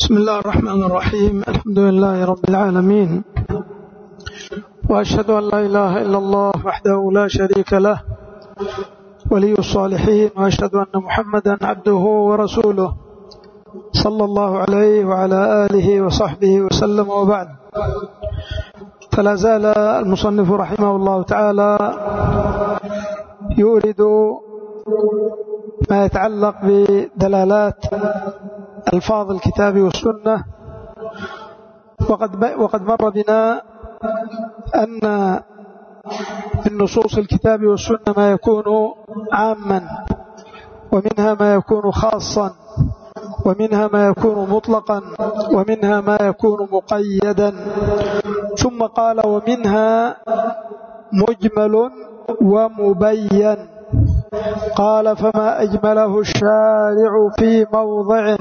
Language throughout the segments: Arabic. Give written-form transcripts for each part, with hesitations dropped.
بسم الله الرحمن الرحيم. الحمد لله رب العالمين، وأشهد أن لا إله إلا الله وحده لا شريك له ولي الصالحين، وأشهد أن محمدا عبده ورسوله صلى الله عليه وعلى آله وصحبه وسلم. وبعد، فلا زال المصنف رحمه الله تعالى يورد ما يتعلق بدلالات ألفاظ الكتاب والسنة، وقد مر بنا أن من نصوص الكتاب والسنة ما يكون عاما، ومنها ما يكون خاصا، ومنها ما يكون مطلقا، ومنها ما يكون مقيدا. ثم قال: ومنها مجمل ومبين. قال: فما أجمله الشارع في موضع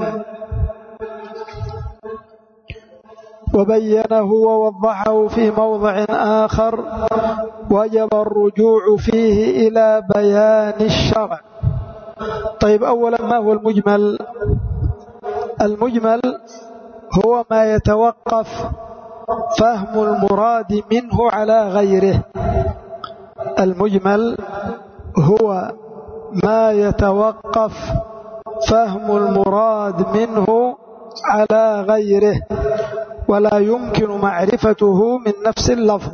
وبينه ووضحه في موضع آخر وجب الرجوع فيه إلى بيان الشرع. طيب، أولا ما هو المجمل؟ المجمل هو ما يتوقف فهم المراد منه على غيره. المجمل هو ما يتوقف فهم المراد منه على غيره، ولا يمكن معرفته من نفس اللفظ.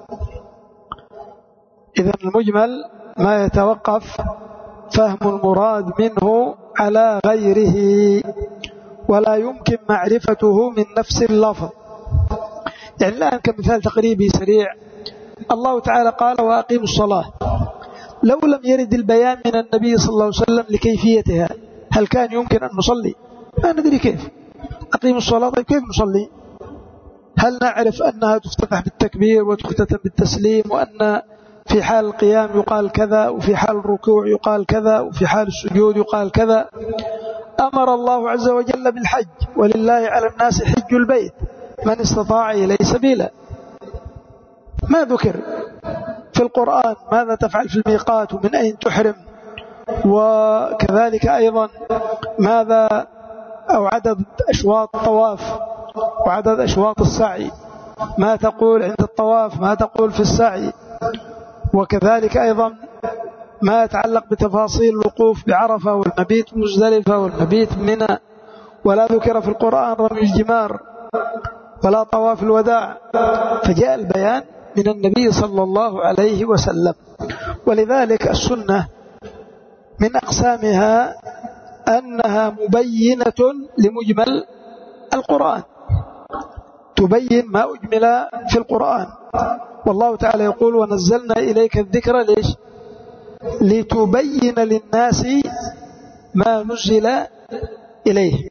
إذن المجمل ما يتوقف فهم المراد منه على غيره، ولا يمكن معرفته من نفس اللفظ. يعني الآن كمثال تقريبي سريع: الله تعالى قال: وأقيموا الصلاة. لو لم يرد البيان من النبي صلى الله عليه وسلم لكيفيتها، هل كان يمكن أن نصلي؟ ما ندري كيف. أقيموا الصلاة، طيب كيف نصلي؟ هل نعرف أنها تفتتح بالتكبير وتختتم بالتسليم، وأن في حال القيام يقال كذا، وفي حال الركوع يقال كذا، وفي حال السجود يقال كذا؟ أمر الله عز وجل بالحج: ولله على الناس حج البيت من استطاع إليه سبيلا. ما ذكر في القرآن ماذا تفعل في الميقات ومن أين تحرم، وكذلك أيضا ماذا أو عدد أشواط الطواف وعدد أشواط السعي، ما تقول عند الطواف، ما تقول في السعي، وكذلك أيضا ما يتعلق بتفاصيل الوقوف بعرفة والمبيت مزدلفة والمبيت منى. ولا ذكر في القرآن رمي الجمار ولا طواف الوداع، فجاء البيان من النبي صلى الله عليه وسلم. ولذلك السنة من أقسامها أنها مبينة لمجمل القرآن، تبين ما أجمل في القرآن. والله تعالى يقول: ونزلنا إليك الذكر ليش؟ لتبين للناس ما نزل إليه.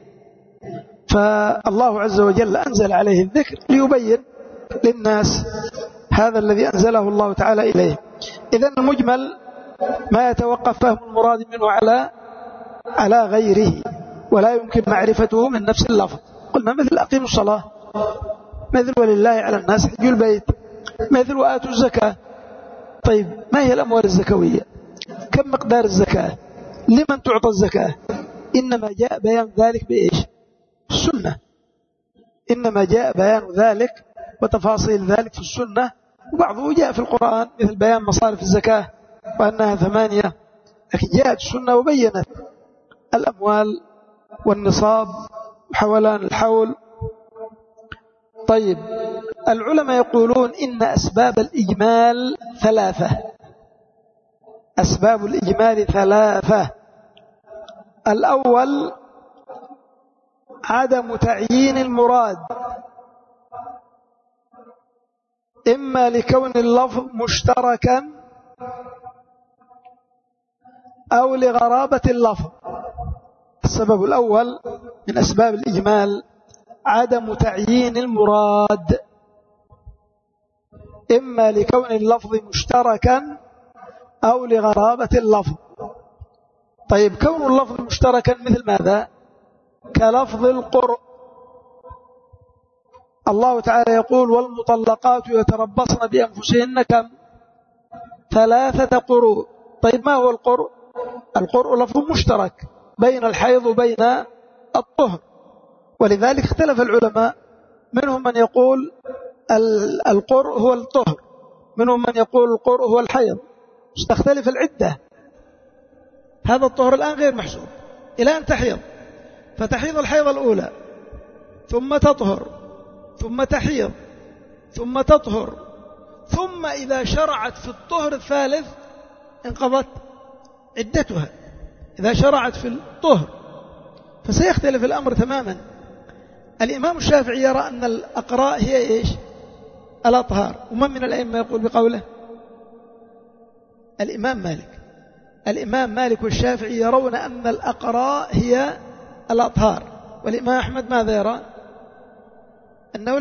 فالله عز وجل أنزل عليه الذكر ليبين للناس هذا الذي أنزله الله تعالى إليه. إذن المجمل ما يتوقف فهم المراد منه على غيره، ولا يمكن معرفته من نفس اللفظ. قلنا مثل أقيموا الصلاة، مثل ولله على الناس حج البيت، مثل وآتوا الزكاة. طيب، ما هي الأموال الزكوية؟ كم مقدار الزكاة؟ لمن تعطى الزكاة؟ إنما جاء بيان ذلك بإيش؟ السنة. إنما جاء بيان ذلك وتفاصيل ذلك في السنة، وبعضه جاء في القرآن مثل بيان مصارف الزكاة وأنها 8، لكن جاءت السنة وبينت الأموال والنصاب وحولان الحول. طيب، العلماء يقولون إن أسباب الإجمال 3. أسباب الإجمال 3. الأول عدم تعيين المراد، إما لكون اللفظ مشتركا أو لغرابة اللفظ. السبب الأول من أسباب الإجمال عدم تعيين المراد، إما لكون اللفظ مشتركا أو لغرابة اللفظ. طيب، كون اللفظ مشتركا مثل ماذا؟ كلفظ القرء. الله تعالى يقول: والمطلقات يتربصن بأنفسهن كم؟ 3 قروء. طيب، ما هو القرء؟ القرء لفظ مشترك بين الحيض وبين الطهر، ولذلك اختلف العلماء، منهم من يقول القرء هو الطهر، منهم من يقول القرء هو الحيض، تختلف العدة. هذا الطهر الآن غير محسوب إلى أن تحيض، فتحيض الحيض الأولى ثم تطهر ثم تحيض ثم تطهر، ثم إذا شرعت في الطهر الثالث انقضت عدتها إذا شرعت في الطهر، فسيختلف الأمر تماما. الإمام الشافعي يرى أن الأقراء هي إيش؟ الأطهار. ومن من الأئمة يقول بقوله؟ الإمام مالك والشافعي يرون أن الأقراء هي الأطهار، والإمام أحمد ماذا يرى؟ أنه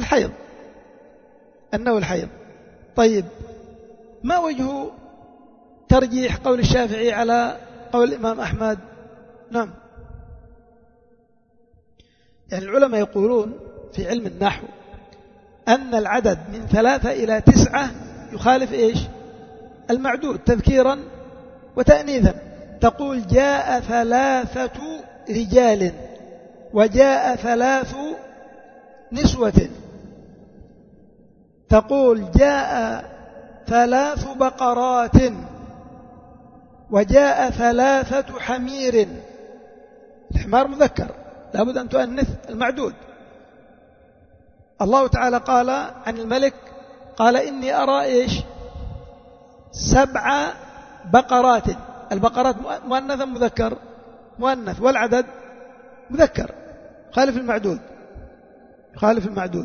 الحيض. طيب، ما وجه ترجيح قول الشافعي على قول الإمام أحمد؟ نعم، يعني العلماء يقولون في علم النحو أن العدد من 3 إلى 9 يخالف إيش؟ المعدود تذكيرا وتأنيثا. تقول جاء 3 رجال وجاء 3 نسوة، تقول جاء 3 بقرات وجاء 3 حمير. الحمار مذكر، لابد أن تؤنث المعدود. الله تعالى قال عن الملك، قال إني أرى إيش؟ 7 بقرات. البقرات مؤنثا مذكر؟ مؤنث، والعدد مذكر، يخالف المعدود.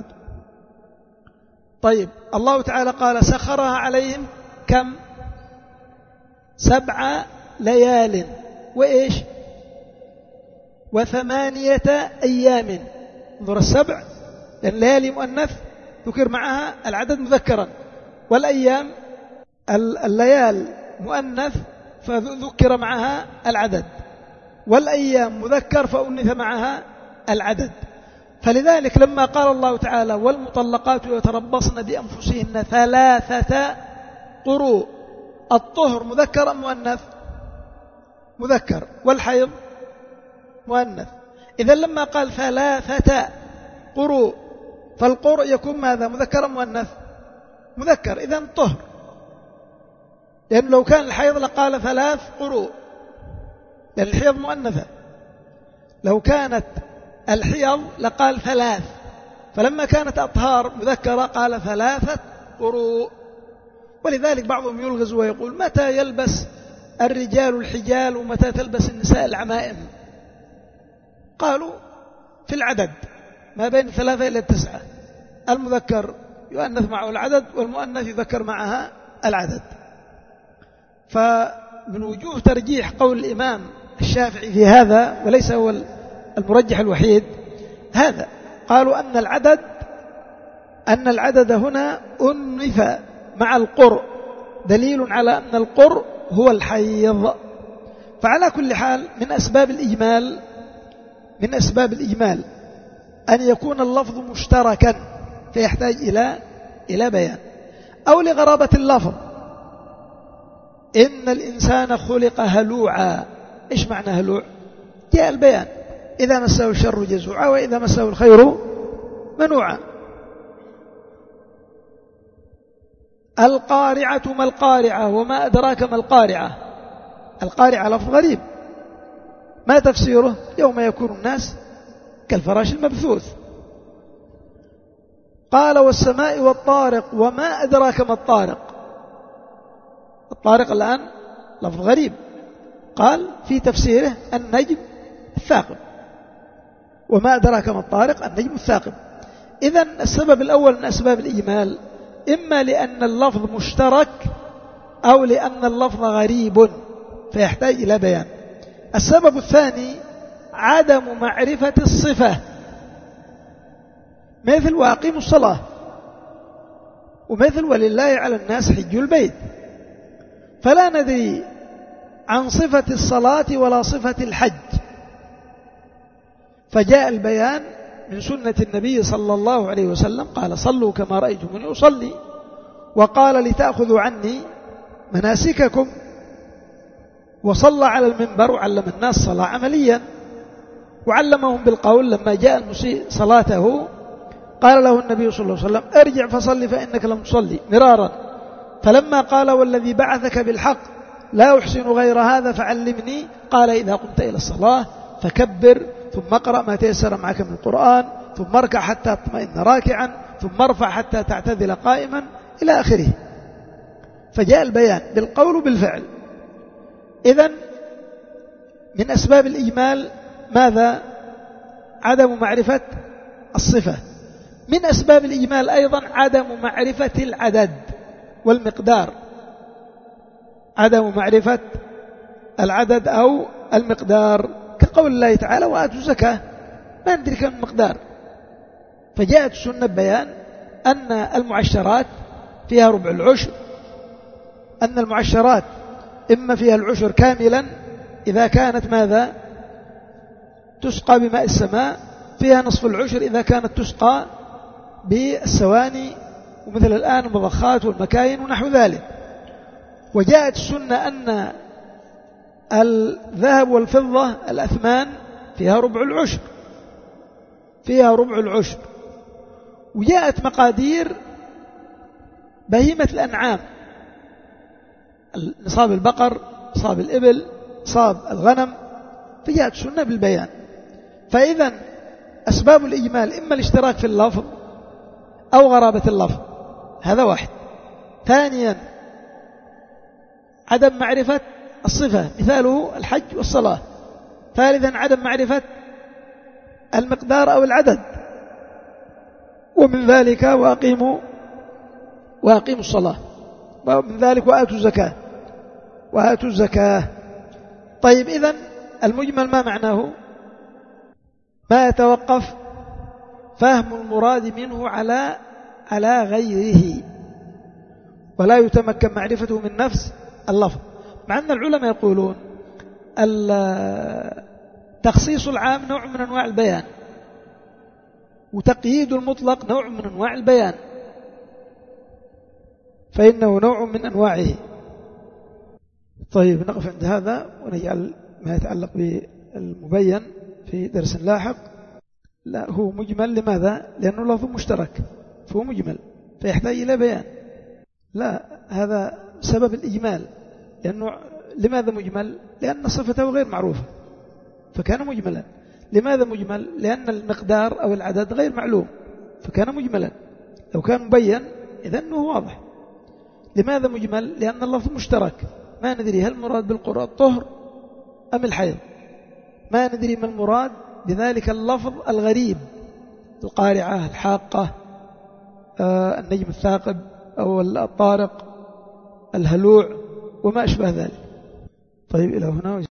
طيب، الله تعالى قال سخرها عليهم كم؟ 7 ليال وإيش؟ و8 أيام. انظر، 7 لأن الليالي مؤنث ذكر معها العدد مذكرا، والأيام الليال مؤنث فذكر معها العدد، والأيام مذكر فأنث معها العدد. فلذلك لما قال الله تعالى والمطلقات يتربصن بأنفسهن 3 قروء، الطهر مذكر أم مؤنث؟ مذكر، والحيض مؤنث. إذا لما قال 3 قروء فالقرء يكون ماذا؟ مذكر أم مؤنث؟ مذكر، إذن طهر. لأن لو كان الحيض لقال 3 قروء، لأن الحيض مؤنثة. لو كانت الحيض لقال 3، فلما كانت أطهار مذكرة قال 3 قروء. ولذلك بعضهم يلغز ويقول متى يلبس الرجال الحجال ومتى تلبس النساء العمائم؟ قالوا في العدد ما بين 3 إلى 9، المذكر يؤنث معه العدد والمؤنث يذكر معها العدد. فمن وجوه ترجيح قول الإمام الشافعي في هذا، وليس هو المرجح الوحيد، هذا قالوا أن العدد هنا أنث مع القرء، دليل على أن القرء هو الحيض. فعلى كل حال من أسباب الإجمال أن يكون اللفظ مشتركا فيحتاج إلى بيان، أو لغرابة اللفظ. إن الإنسان خلق هلوعا. إيش معنى هلوع؟ جاء البيان، إذا مسه الشر جزوعا وإذا مسه الخير منوعا. القارعة ما القارعة وما أدراك ما القارعة. القارعة لفظ غريب، ما تفسيره؟ يوم يكون الناس كالفراش المبثوث. قال والسماء والطارق وما أدراك ما الطارق. الطارق الآن لفظ غريب، قال في تفسيره النجم الثاقب، وما أدراك ما الطارق النجم الثاقب. إذن السبب الأول من أسباب الإجمال إما لأن اللفظ مشترك أو لأن اللفظ غريب فيحتاج إلى بيان. السبب الثاني عدم معرفة الصفة، مثل وأقيموا الصلاة، ومثل ولله على الناس حج البيت، فلا ندري عن صفة الصلاة ولا صفة الحج، فجاء البيان من سنة النبي صلى الله عليه وسلم، قال صلوا كما رأيتموني أصلي، وقال لتأخذوا عني مناسككم، وصلى على المنبر وعلم الناس صلاة عمليا. وعلمهم بالقول لما جاء المسيء صلاته قال له النبي صلى الله عليه وسلم ارجع فصلي فإنك لم تصلي مرارا، فلما قال والذي بعثك بالحق لا أحسن غير هذا فعلمني، قال إذا قمت إلى الصلاة فكبر ثم اقرأ ما تيسر معك من القرآن ثم اركع حتى تطمئن راكعا ثم ارفع حتى تعتدل قائما إلى آخره. فجاء البيان بالقول وبالفعل. إذن من أسباب الإجمال ماذا؟ عدم معرفة الصفة. من أسباب الإجمال أيضا عدم معرفة العدد والمقدار، عدم معرفة العدد أو المقدار، كقول الله تعالى وآتوا الزكاة ما ندري كم المقدار. فجاءت السنة ببيان أن المعشرات فيها ربع العشر، أن المعشرات إما فيها العشر كاملا إذا كانت ماذا؟ تسقى بماء السماء، فيها نصف العشر إذا كانت تسقى بالسواني ومثل الآن المضخات والمكاين ونحو ذلك. وجاءت السنة أن الذهب والفضة الأثمان فيها ربع العشر، فيها ربع العشر. وجاءت مقادير بهيمة الأنعام، نصاب البقر، نصاب الإبل، نصاب الغنم، فجاءت السنة بالبيان. فإذا أسباب الإجمال إما الاشتراك في اللفظ أو غرابة اللفظ، هذا واحد. ثانيا عدم معرفة الصفة، مثاله الحج والصلاة. ثالثا عدم معرفة المقدار أو العدد، ومن ذلك وأقيموا الصلاة، ومن ذلك وآتوا الزكاة. طيب إذن المجمل ما معناه؟ ما يتوقف فهم المراد منه على غيره ولا يتمكن معرفته من نفس اللفظ. مع أن العلماء يقولون تخصيص العام نوع من أنواع البيان، وتقييد المطلق نوع من أنواع البيان، فإنه نوع من أنواعه. طيب نقف عند هذا ونجعل ما يتعلق بالمبين في درس لاحق. لا هو مجمل، لماذا؟ لأنه لفظ مشترك فهو مجمل فيحتاج إلى بيان. لا، هذا سبب الإجمال. لأنه لماذا مجمل؟ لأن صفته غير معروفة فكان مجملا. لماذا مجمل؟ لأن المقدار أو العدد غير معلوم فكان مجملا. لو كان مبين إذن هو واضح. لماذا مجمل؟ لأن اللفظ مشترك، ما ندري هل المراد بالقرآن الطهر أم الحيض، ما ندري ما المراد بذلك اللفظ الغريب، القارعة، الحاقة، النجم الثاقب أو الطارق، الهلوع وما أشبه ذلك. طيب إلى هنا.